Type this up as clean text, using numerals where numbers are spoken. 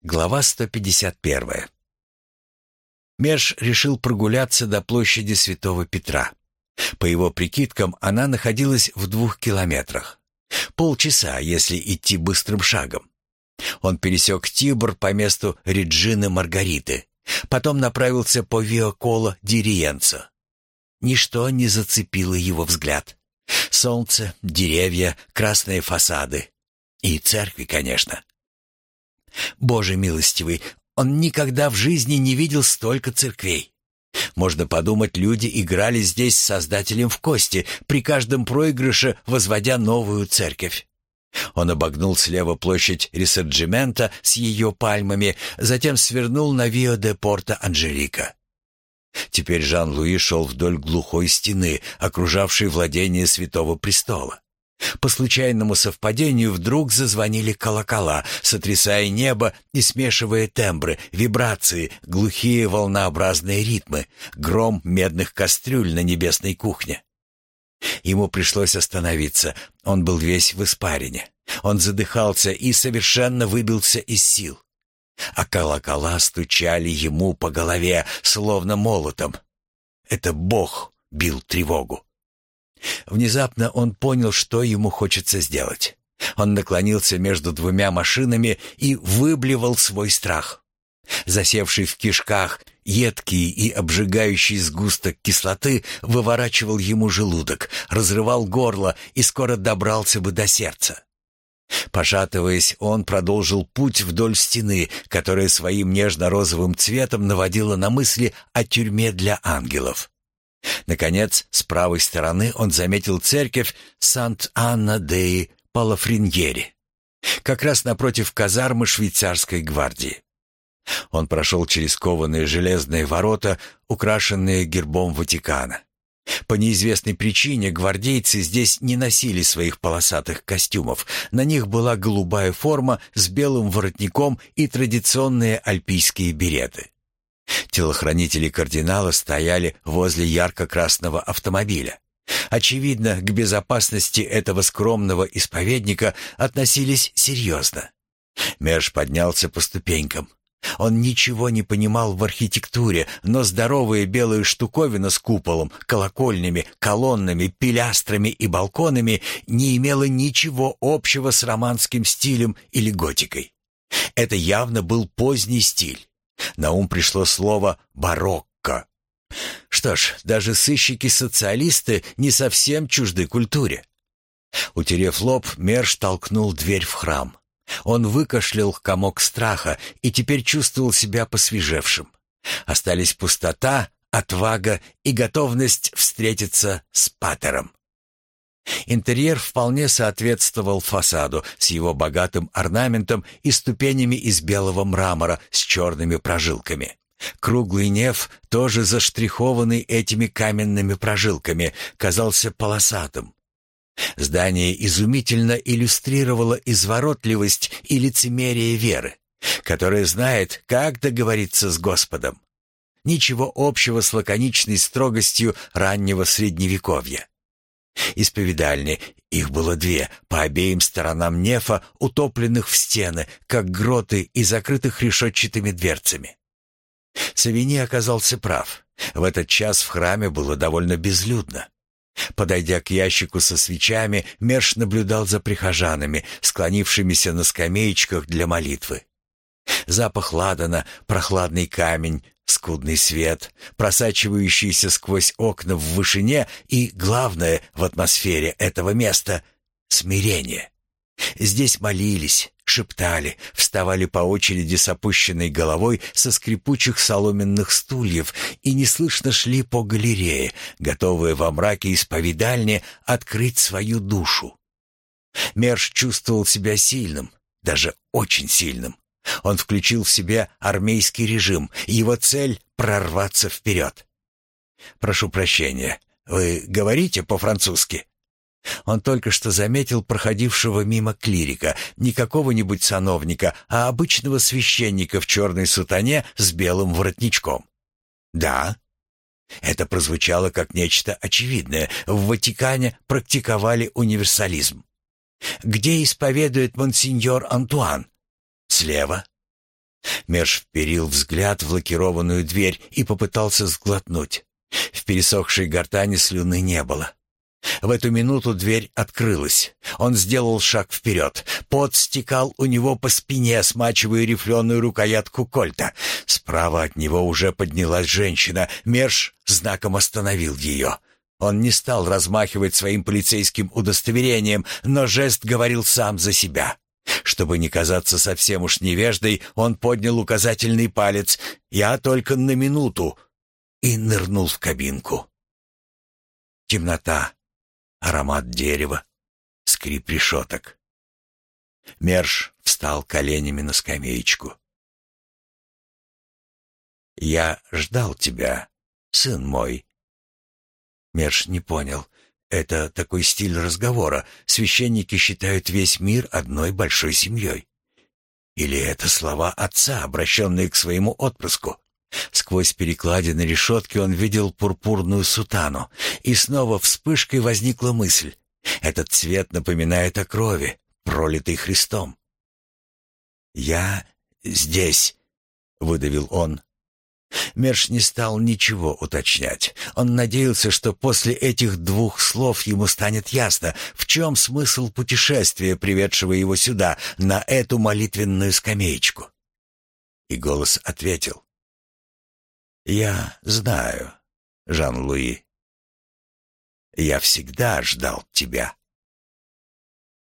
Глава 151. Мерш решил прогуляться до площади Святого Петра. По его прикидкам, она находилась в 2 километрах. Полчаса, если идти быстрым шагом. Он пересек Тибр по месту Реджины Маргариты, потом направился по Виа Кола ди Риенцо. Ничто не зацепило его взгляд. Солнце, деревья, красные фасады. И церкви, конечно. Боже милостивый, он никогда в жизни не видел столько церквей. Можно подумать, люди играли здесь с Создателем в кости, при каждом проигрыше возводя новую церковь. Он обогнул слева площадь Рисорджимента с ее пальмами, затем свернул на Виа де Порто-Анджелико. Теперь Жан-Луи шел вдоль глухой стены, окружавшей владение Святого Престола. По случайному совпадению вдруг зазвонили колокола, сотрясая небо и смешивая тембры, вибрации, глухие волнообразные ритмы, гром медных кастрюль на небесной кухне. Ему пришлось остановиться, он был весь в испарине. Он задыхался и совершенно выбился из сил. А колокола стучали ему по голове, словно молотом. Это Бог бил тревогу. Внезапно он понял, что ему хочется сделать. Он наклонился между 2 машинами и выблевал свой страх. Засевший в кишках, едкий и обжигающий сгусток кислоты выворачивал ему желудок, разрывал горло и скоро добрался бы до сердца. Пошатываясь, он продолжил путь вдоль стены, которая своим нежно-розовым цветом наводила на мысли о тюрьме для ангелов. Наконец, с правой стороны он заметил церковь Сант-Анна-деи-Палафриньери, как раз напротив казармы швейцарской гвардии. Он прошел через кованые железные ворота, украшенные гербом Ватикана. По неизвестной причине гвардейцы здесь не носили своих полосатых костюмов. На них была голубая форма с белым воротником и традиционные альпийские береты. Телохранители кардинала стояли возле ярко-красного автомобиля. Очевидно, к безопасности этого скромного исповедника относились серьезно. Мерш поднялся по ступенькам. Он ничего не понимал в архитектуре, но здоровая белая штуковина с куполом, колокольнями, колоннами, пилястрами и балконами не имела ничего общего с романским стилем или готикой. Это явно был поздний стиль. На ум пришло слово «барокко». Что ж, даже сыщики-социалисты не совсем чужды культуре. Утерев лоб, Мерш толкнул дверь в храм. Он выкашлял комок страха и теперь чувствовал себя посвежевшим. Остались пустота, отвага и готовность встретиться с патером. Интерьер вполне соответствовал фасаду с его богатым орнаментом и ступенями из белого мрамора с черными прожилками. Круглый неф, тоже заштрихованный этими каменными прожилками, казался полосатым. Здание изумительно иллюстрировало изворотливость и лицемерие веры, которая знает, как договориться с Господом. Ничего общего с лаконичной строгостью раннего Средневековья. Исповедальни, их было 2, по обеим сторонам нефа, утопленных в стены, как гроты и закрытых решетчатыми дверцами. Савини оказался прав. В этот час в храме было довольно безлюдно. Подойдя к ящику со свечами, Мерш наблюдал за прихожанами, склонившимися на скамеечках для молитвы. Запах ладана, прохладный камень, скудный свет, просачивающийся сквозь окна в вышине и, главное, в атмосфере этого места — смирение. Здесь молились, шептали, вставали по очереди с опущенной головой со скрипучих соломенных стульев и неслышно шли по галерее, готовые во мраке исповедальни открыть свою душу. Мерш чувствовал себя сильным, даже очень сильным. Он включил в себя армейский режим, его цель — прорваться вперед. «Прошу прощения, вы говорите по-французски?» Он только что заметил проходившего мимо клирика, не какого-нибудь сановника, а обычного священника в черной сутане с белым воротничком. «Да». Это прозвучало как нечто очевидное. В Ватикане практиковали универсализм. «Где исповедует монсеньор Антуан?» «Слева». Мерш вперил взгляд в лакированную дверь и попытался сглотнуть. В пересохшей гортани слюны не было. В эту минуту дверь открылась. Он сделал шаг вперед. Пот стекал у него по спине, смачивая рифленую рукоятку кольта. Справа от него уже поднялась женщина. Мерш знаком остановил ее. Он не стал размахивать своим полицейским удостоверением, но жест говорил сам за себя. Чтобы не казаться совсем уж невеждой, он поднял указательный палец «Я только на минуту» и нырнул в кабинку. Темнота, аромат дерева, скрип решеток. Мерш встал коленями на скамеечку. «Я ждал тебя, сын мой». Мерш не понял. Это такой стиль разговора. Священники считают весь мир одной большой семьей. Или это слова отца, обращенные к своему отпрыску? Сквозь перекладины решетки он видел пурпурную сутану, и снова вспышкой возникла мысль. Этот цвет напоминает о крови, пролитой Христом. «Я здесь», — выдавил он. Мерш не стал ничего уточнять. Он надеялся, что после этих двух слов ему станет ясно, в чем смысл путешествия, приведшего его сюда, на эту молитвенную скамеечку. И голос ответил: «Я знаю, Жан-Луи. Я всегда ждал тебя».